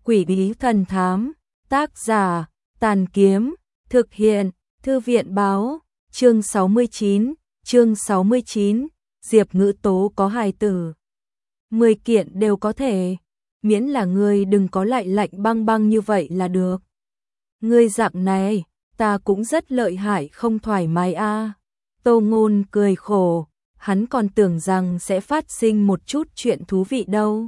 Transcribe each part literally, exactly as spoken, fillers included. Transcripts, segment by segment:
Quỷ bí thần thám, tác giả, Tàn Kiếm, thực hiện, Thư viện báo, chương sáu mươi chín, chương sáu mươi chín, Diệp Ngữ Tố có hài tử. Mười kiện đều có thể, miễn là ngươi đừng có lại lạnh băng băng như vậy là được. Ngươi dạng này, ta cũng rất lợi hại không thoải mái a. À. Tô Ngôn cười khổ, hắn còn tưởng rằng sẽ phát sinh một chút chuyện thú vị đâu.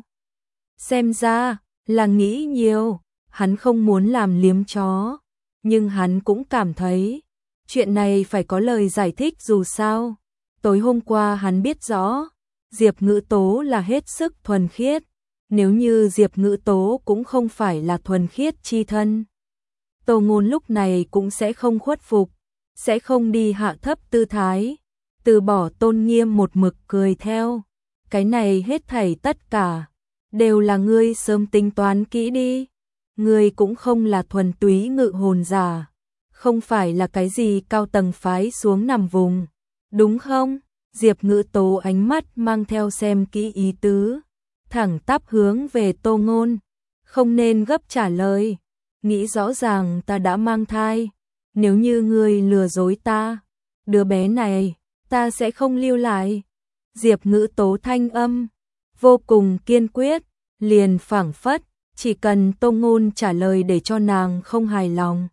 Xem ra, là nghĩ nhiều, hắn không muốn làm liếm chó, nhưng hắn cũng cảm thấy, chuyện này phải có lời giải thích dù sao. Tối hôm qua hắn biết rõ, Diệp Ngữ Tố là hết sức thuần khiết, nếu như Diệp Ngữ Tố cũng không phải là thuần khiết chi thân. Tô Ngôn lúc này cũng sẽ không khuất phục, sẽ không đi hạ thấp tư thái, từ bỏ tôn nghiêm một mực cười theo. Cái này hết thảy tất cả, đều là ngươi sớm tính toán kỹ đi. Ngươi cũng không là thuần túy ngự hồn giả, không phải là cái gì cao tầng phái xuống nằm vùng, đúng không? Diệp Ngữ Tố ánh mắt mang theo xem kỹ ý tứ, thẳng tắp hướng về Tô Ngôn, không nên gấp trả lời, nghĩ rõ ràng ta đã mang thai, nếu như ngươi lừa dối ta, đứa bé này, ta sẽ không lưu lại. Diệp Ngữ Tố thanh âm, vô cùng kiên quyết, liền phảng phất, chỉ cần Tô Ngôn trả lời để cho nàng không hài lòng,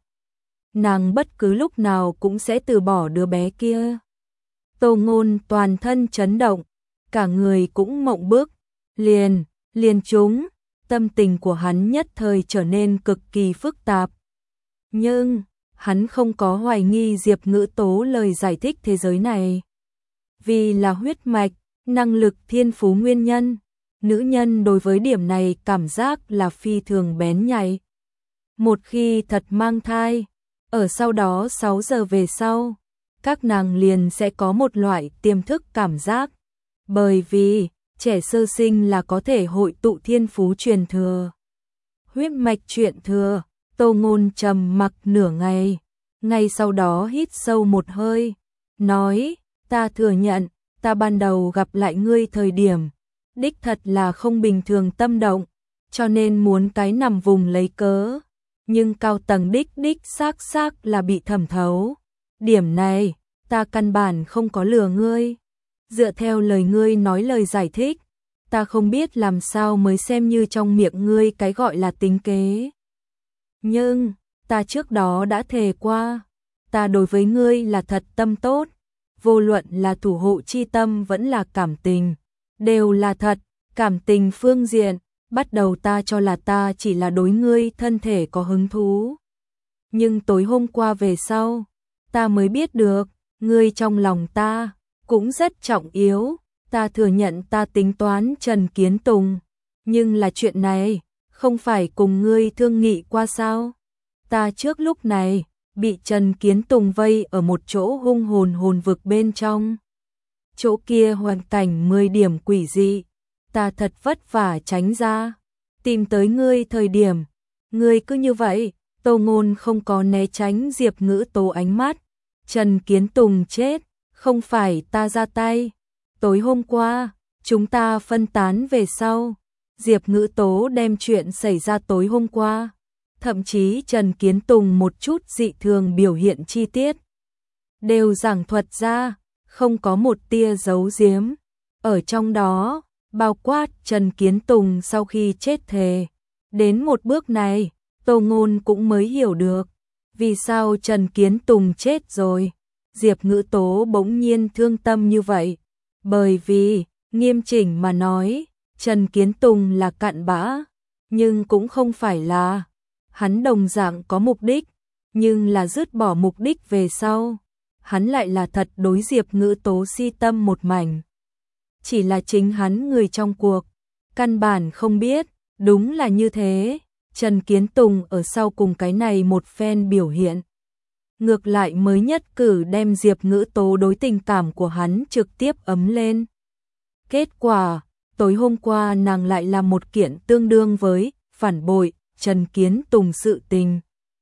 nàng bất cứ lúc nào cũng sẽ từ bỏ đứa bé kia. Tô Ngôn toàn thân chấn động, cả người cũng mộng bức, liền, liền chúng, tâm tình của hắn nhất thời trở nên cực kỳ phức tạp. Nhưng, hắn không có hoài nghi Diệp Ngữ Tố lời giải thích thế giới này. Vì là huyết mạch, năng lực thiên phú nguyên nhân, nữ nhân đối với điểm này cảm giác là phi thường bén nhạy. Một khi thật mang thai, ở sau đó sáu giờ về sau, các nàng liền sẽ có một loại tiềm thức cảm giác. Bởi vì, trẻ sơ sinh là có thể hội tụ thiên phú truyền thừa. Huyết mạch truyền thừa, Tô Ngôn trầm mặc nửa ngày, ngay sau đó hít sâu một hơi, nói, ta thừa nhận, ta ban đầu gặp lại ngươi thời điểm, đích thật là không bình thường tâm động, cho nên muốn cái nằm vùng lấy cớ, nhưng cao tầng đích đích xác xác là bị thẩm thấu. Điểm này, ta căn bản không có lừa ngươi. Dựa theo lời ngươi nói lời giải thích, ta không biết làm sao mới xem như trong miệng ngươi cái gọi là tính kế. Nhưng, ta trước đó đã thề qua, ta đối với ngươi là thật tâm tốt, vô luận là thủ hộ chi tâm vẫn là cảm tình, đều là thật. Cảm tình phương diện, bắt đầu ta cho là ta chỉ là đối ngươi thân thể có hứng thú. Nhưng tối hôm qua về sau, ta mới biết được, ngươi trong lòng ta cũng rất trọng yếu. Ta thừa nhận ta tính toán Trần Kiến Tùng, nhưng là chuyện này không phải cùng ngươi thương nghị qua sao? Ta trước lúc này bị Trần Kiến Tùng vây ở một chỗ hung hồn hồn vực bên trong. Chỗ kia hoàn cảnh mười điểm quỷ dị, ta thật vất vả tránh ra, tìm tới ngươi thời điểm, ngươi cứ như vậy. Tô Ngôn không có né tránh Diệp Ngữ Tố ánh mắt. Trần Kiến Tùng chết, không phải ta ra tay. Tối hôm qua, chúng ta phân tán về sau, Diệp Ngữ Tố đem chuyện xảy ra tối hôm qua, thậm chí Trần Kiến Tùng một chút dị thường biểu hiện chi tiết, đều giảng thuật ra, không có một tia giấu giếm. Ở trong đó, bao quát Trần Kiến Tùng sau khi chết thề. Đến một bước này, Tô Ngôn cũng mới hiểu được, vì sao Trần Kiến Tùng chết rồi, Diệp Ngữ Tố bỗng nhiên thương tâm như vậy. Bởi vì, nghiêm chỉnh mà nói, Trần Kiến Tùng là cặn bã, nhưng cũng không phải là. Hắn đồng dạng có mục đích, nhưng là dứt bỏ mục đích về sau, hắn lại là thật đối Diệp Ngữ Tố si tâm một mảnh. Chỉ là chính hắn người trong cuộc, căn bản không biết, đúng là như thế. Trần Kiến Tùng ở sau cùng cái này một phen biểu hiện, ngược lại mới nhất cử đem Diệp Ngữ Tố đối tình cảm của hắn trực tiếp ấm lên. Kết quả, tối hôm qua nàng lại làm một kiện tương đương với phản bội Trần Kiến Tùng sự tình.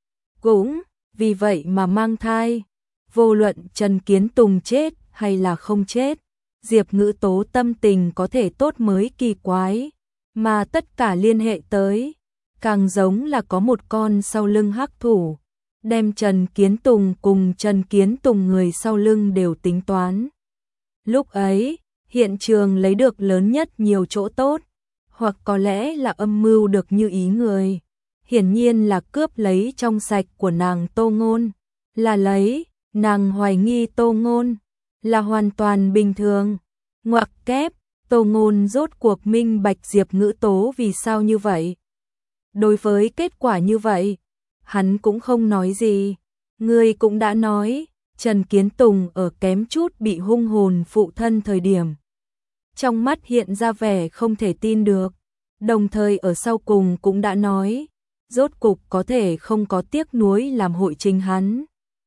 Cũng vì vậy mà mang thai, vô luận Trần Kiến Tùng chết hay là không chết, Diệp Ngữ Tố tâm tình có thể tốt mới kỳ quái, mà tất cả liên hệ tới càng giống là có một con sau lưng hắc thủ, đem Trần Kiến Tùng cùng Trần Kiến Tùng người sau lưng đều tính toán. Lúc ấy, hiện trường lấy được lớn nhất nhiều chỗ tốt, hoặc có lẽ là âm mưu được như ý người. Hiển nhiên là cướp lấy trong sạch của nàng Tô Ngôn, là lấy, nàng hoài nghi Tô Ngôn, là hoàn toàn bình thường. Ngoặc kép, Tô Ngôn rốt cuộc minh bạch Diệp Ngữ Tố vì sao như vậy. Đối với kết quả như vậy, hắn cũng không nói gì. Người cũng đã nói, Trần Kiến Tùng ở kém chút bị hung hồn phụ thân thời điểm. Trong mắt hiện ra vẻ không thể tin được, đồng thời ở sau cùng cũng đã nói, rốt cục có thể không có tiếc nuối làm hội trình hắn.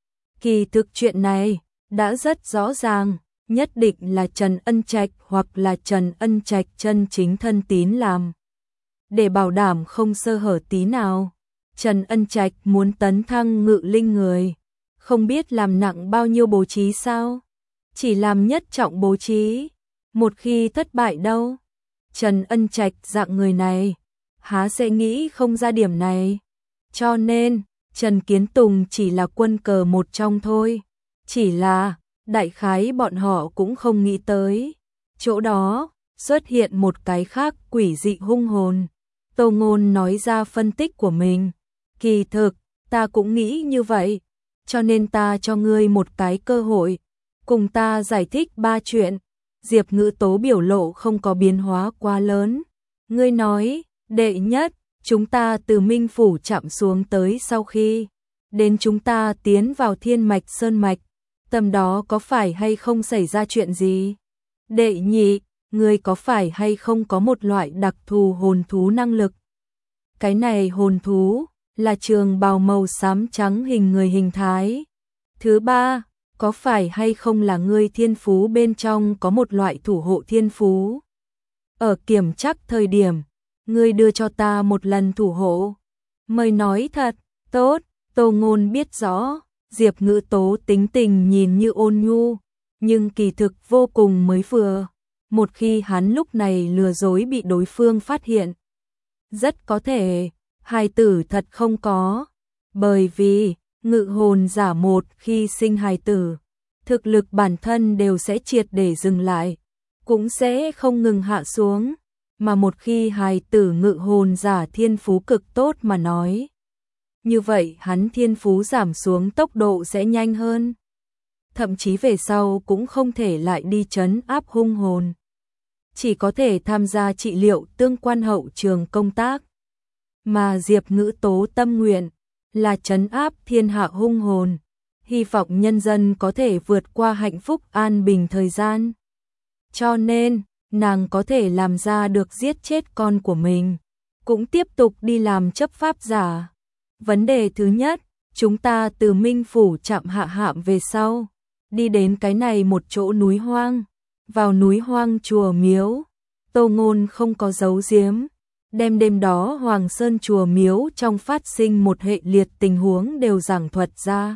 Kỳ thực chuyện này, đã rất rõ ràng, nhất định là Trần Ân Trạch hoặc là Trần Ân Trạch chân chính thân tín làm. Để bảo đảm không sơ hở tí nào, Trần Ân Trạch muốn tấn thăng ngự linh người, không biết làm nặng bao nhiêu bố trí sao? Chỉ làm nhất trọng bố trí, một khi thất bại đâu? Trần Ân Trạch dạng người này, há sẽ nghĩ không ra điểm này. Cho nên, Trần Kiến Tùng chỉ là quân cờ một trong thôi. Chỉ là, đại khái bọn họ cũng không nghĩ tới. Chỗ đó, xuất hiện một cái khác quỷ dị hung hồn. Tô Ngôn nói ra phân tích của mình. Kỳ thực, ta cũng nghĩ như vậy. Cho nên ta cho ngươi một cái cơ hội. Cùng ta giải thích ba chuyện. Diệp Ngữ Tố biểu lộ không có biến hóa quá lớn. Ngươi nói, đệ nhất, chúng ta từ Minh Phủ chạm xuống tới sau khi đến chúng ta tiến vào Thiên Mạch Sơn Mạch, tầm đó có phải hay không xảy ra chuyện gì? Đệ nhị, ngươi có phải hay không có một loại đặc thù hồn thú năng lực? Cái này hồn thú là trường bào màu xám trắng hình người hình thái. Thứ ba, có phải hay không là ngươi thiên phú bên trong có một loại thủ hộ thiên phú? Ở kiểm chắc thời điểm, ngươi đưa cho ta một lần thủ hộ. Mời nói thật, tốt, Tô Ngôn biết rõ, Diệp Ngữ Tố tính tình nhìn như ôn nhu, nhưng kỳ thực vô cùng mới vừa. Một khi hắn lúc này lừa dối bị đối phương phát hiện, rất có thể, hài tử thật không có. Bởi vì, ngự hồn giả một khi sinh hài tử, thực lực bản thân đều sẽ triệt để dừng lại, cũng sẽ không ngừng hạ xuống. Mà một khi hài tử ngự hồn giả thiên phú cực tốt mà nói, như vậy hắn thiên phú giảm xuống tốc độ sẽ nhanh hơn. Thậm chí về sau cũng không thể lại đi trấn áp hung hồn. Chỉ có thể tham gia trị liệu tương quan hậu trường công tác. Mà Diệp Ngữ Tố tâm nguyện là trấn áp thiên hạ hung hồn, hy vọng nhân dân có thể vượt qua hạnh phúc an bình thời gian. Cho nên, nàng có thể làm ra được giết chết con của mình, cũng tiếp tục đi làm chấp pháp giả. Vấn đề thứ nhất, chúng ta từ Minh Phủ chạm hạ hạm về sau, đi đến cái này một chỗ núi hoang, vào núi hoang chùa miếu. Tô Ngôn không có giấu giếm, đem đêm đó Hoàng Sơn chùa miếu trong phát sinh một hệ liệt tình huống đều giảng thuật ra.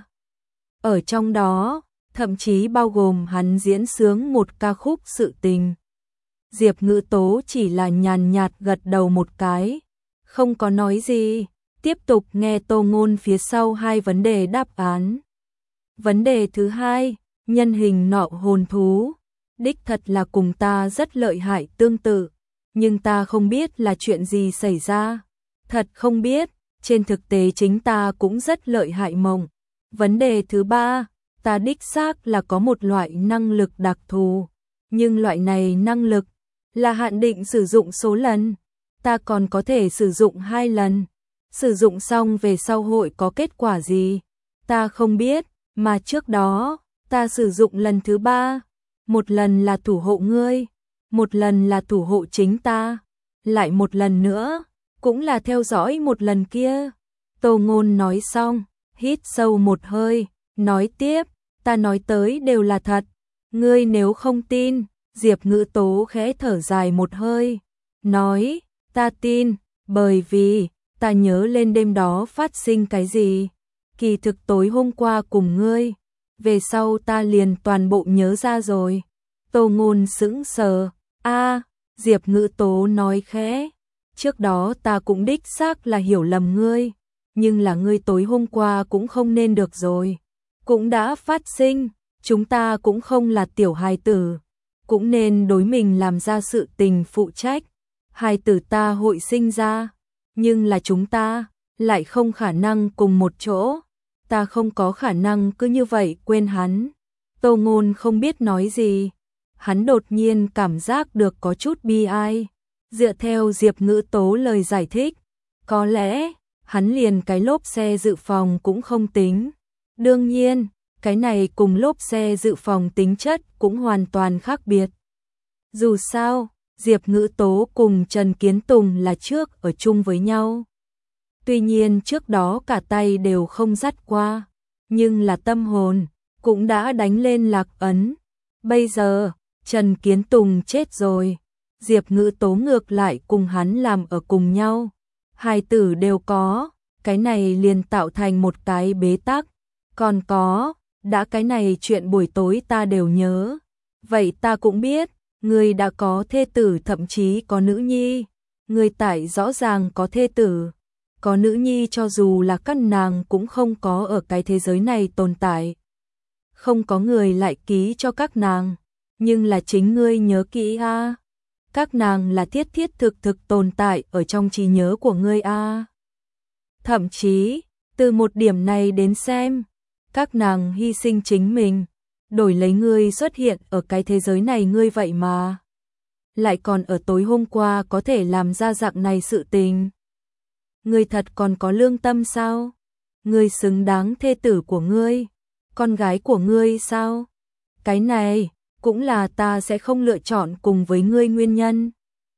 Ở trong đó, thậm chí bao gồm hắn diễn sướng một ca khúc sự tình. Diệp Ngữ Tố chỉ là nhàn nhạt gật đầu một cái, không có nói gì, tiếp tục nghe Tô Ngôn phía sau hai vấn đề đáp án. Vấn đề thứ hai, nhân hình nọ hồn thú, đích thật là cùng ta rất lợi hại tương tự, nhưng ta không biết là chuyện gì xảy ra. Thật không biết, trên thực tế chính ta cũng rất lợi hại mộng. Vấn đề thứ ba, ta đích xác là có một loại năng lực đặc thù, nhưng loại này năng lực là hạn định sử dụng số lần, ta còn có thể sử dụng hai lần. Sử dụng xong về sau hội có kết quả gì? Ta không biết, mà trước đó, ta sử dụng lần thứ ba, một lần là thủ hộ ngươi, một lần là thủ hộ chính ta, lại một lần nữa, cũng là theo dõi một lần kia. Tô Ngôn nói xong, hít sâu một hơi, nói tiếp, ta nói tới đều là thật, ngươi nếu không tin. Diệp Ngữ Tố khẽ thở dài một hơi, nói, ta tin, bởi vì, ta nhớ lên đêm đó phát sinh cái gì. Kỳ thực tối hôm qua cùng ngươi, về sau ta liền toàn bộ nhớ ra rồi. Tô Ngôn sững sờ, a, Diệp Ngữ Tố nói khẽ, trước đó ta cũng đích xác là hiểu lầm ngươi, nhưng là ngươi tối hôm qua cũng không nên được rồi. Cũng đã phát sinh, chúng ta cũng không là tiểu hài tử, cũng nên đối mình làm ra sự tình phụ trách. Hài tử ta hội sinh ra, nhưng là chúng ta lại không khả năng cùng một chỗ, ta không có khả năng cứ như vậy quên hắn. Tô Ngôn không biết nói gì, hắn đột nhiên cảm giác được có chút bi ai. Dựa theo Diệp Ngữ Tố lời giải thích, có lẽ hắn liền cái lốp xe dự phòng cũng không tính. Đương nhiên, cái này cùng lốp xe dự phòng tính chất cũng hoàn toàn khác biệt. Dù sao, Diệp Ngữ Tố cùng Trần Kiến Tùng là trước ở chung với nhau. Tuy nhiên trước đó cả tay đều không dắt qua, nhưng là tâm hồn cũng đã đánh lên lạc ấn. Bây giờ, Trần Kiến Tùng chết rồi, Diệp Ngữ Tố ngược lại cùng hắn làm ở cùng nhau. Hai tử đều có, cái này liền tạo thành một cái bế tắc. Còn có, đã cái này chuyện buổi tối ta đều nhớ. Vậy ta cũng biết, người đã có thê tử thậm chí có nữ nhi. Người tại rõ ràng có thê tử, có nữ nhi cho dù là các nàng cũng không có ở cái thế giới này tồn tại. Không có người lại ký cho các nàng, nhưng là chính ngươi nhớ kỹ a. Các nàng là thiết thiết thực thực tồn tại ở trong trí nhớ của ngươi a. Thậm chí, từ một điểm này đến xem, các nàng hy sinh chính mình, đổi lấy ngươi xuất hiện ở cái thế giới này, ngươi vậy mà lại còn ở tối hôm qua có thể làm ra dạng này sự tình. Ngươi thật còn có lương tâm sao? Ngươi xứng đáng thê tử của ngươi, con gái của ngươi sao? Cái này cũng là ta sẽ không lựa chọn cùng với ngươi nguyên nhân.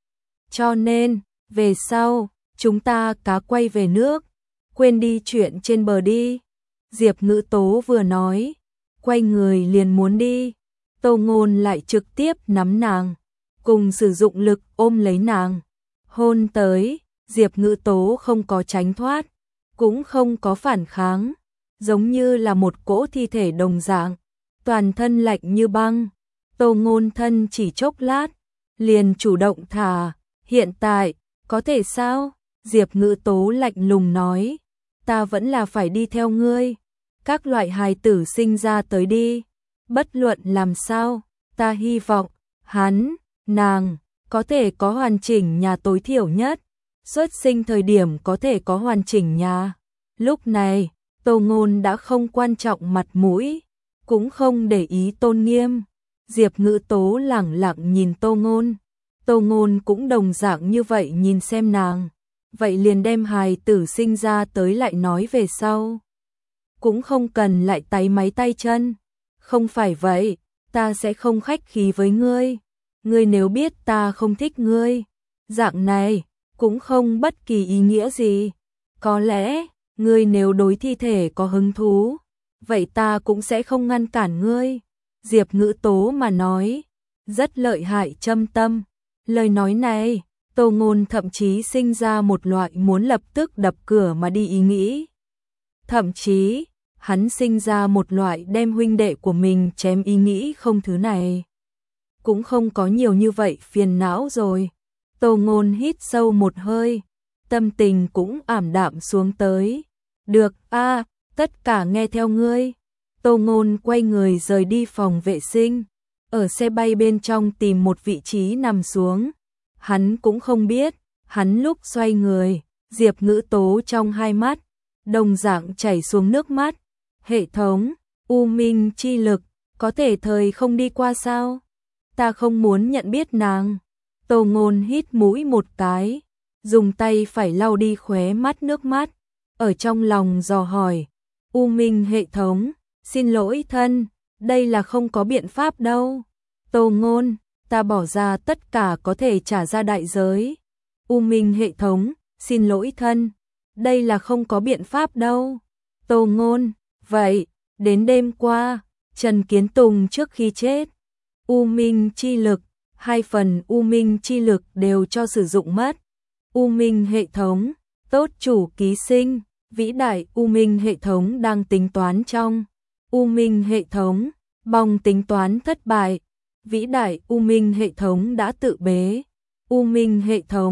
Cho nên, về sau, chúng ta cá quay về nước, quên đi chuyện trên bờ đi. Diệp Ngữ Tố vừa nói, quay người liền muốn đi. Tô Ngôn lại trực tiếp nắm nàng, cùng sử dụng lực ôm lấy nàng. Hôn tới, Diệp Ngữ Tố không có tránh thoát, cũng không có phản kháng, giống như là một cỗ thi thể đồng dạng, toàn thân lạnh như băng. Tô Ngôn thân chỉ chốc lát, liền chủ động thả, hiện tại, có thể sao? Diệp Ngữ Tố lạnh lùng nói, ta vẫn là phải đi theo ngươi, các loại hài tử sinh ra tới đi, bất luận làm sao, ta hy vọng, hắn, nàng, có thể có hoàn chỉnh nhà tối thiểu nhất, xuất sinh thời điểm có thể có hoàn chỉnh nhà. Lúc này, Tô Ngôn đã không quan trọng mặt mũi, cũng không để ý tôn nghiêm. Diệp Ngữ Tố lẳng lặng nhìn Tô Ngôn, Tô Ngôn cũng đồng dạng như vậy nhìn xem nàng, vậy liền đem hài tử sinh ra tới lại nói về sau. Cũng không cần lại táy máy tay chân, không phải vậy, ta sẽ không khách khí với ngươi, ngươi nếu biết ta không thích ngươi, dạng này, cũng không bất kỳ ý nghĩa gì, có lẽ, ngươi nếu đối thi thể có hứng thú, vậy ta cũng sẽ không ngăn cản ngươi. Diệp Ngữ Tố mà nói, rất lợi hại châm tâm. Lời nói này, Tô Ngôn thậm chí sinh ra một loại muốn lập tức đập cửa mà đi ý nghĩ. Thậm chí, hắn sinh ra một loại đem huynh đệ của mình chém ý nghĩ không, thứ này cũng không có nhiều như vậy phiền não rồi. Tô Ngôn hít sâu một hơi, tâm tình cũng ảm đạm xuống tới. Được a, tất cả nghe theo ngươi. Tô Ngôn quay người rời đi phòng vệ sinh, ở xe bay bên trong tìm một vị trí nằm xuống. Hắn cũng không biết, hắn lúc xoay người, Diệp Ngữ Tố trong hai mắt, đồng dạng chảy xuống nước mắt. Hệ thống, U Minh chi lực, có thể thời không đi qua sao? Ta không muốn nhận biết nàng. Tô Ngôn hít mũi một cái, dùng tay phải lau đi khóe mắt nước mắt, ở trong lòng dò hỏi. U Minh hệ thống, xin lỗi thân, đây là không có biện pháp đâu. Tô Ngôn, ta bỏ ra tất cả có thể trả ra đại giới. U Minh hệ thống, xin lỗi thân, đây là không có biện pháp đâu. Tô Ngôn, vậy, đến đêm qua, Trần Kiến Tùng trước khi chết, U Minh chi lực, hai phần U Minh chi lực đều cho sử dụng mất. U Minh hệ thống, tốt chủ ký sinh, vĩ đại U Minh hệ thống đang tính toán trong. U Minh hệ thống, bong tính toán thất bại, vĩ đại U Minh hệ thống đã tự bế. U Minh hệ thống,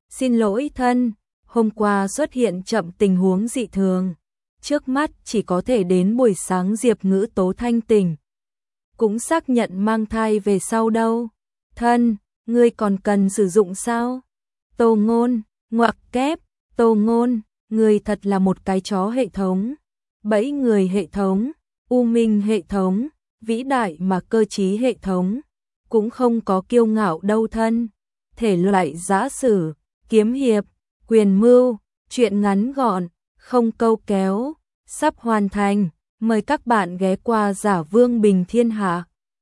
Xin lỗi thân, hôm qua xuất hiện chậm tình huống dị thường. Trước mắt chỉ có thể đến buổi sáng Diệp Ngữ Tố thanh tỉnh. Cũng xác nhận mang thai về sau đâu. Thân, ngươi còn cần sử dụng sao? Tô Ngôn, ngoặc kép, Tô Ngôn, ngươi thật là một cái chó hệ thống. Bẫy người hệ thống, u minh hệ thống, vĩ đại mà cơ trí hệ thống. Cũng không có kiêu ngạo đâu thân. Thể loại giã sử, kiếm hiệp, quyền mưu, truyện ngắn gọn, không câu kéo, sắp hoàn thành. Mời các bạn ghé qua Giả Vương Bình Thiên Hạ.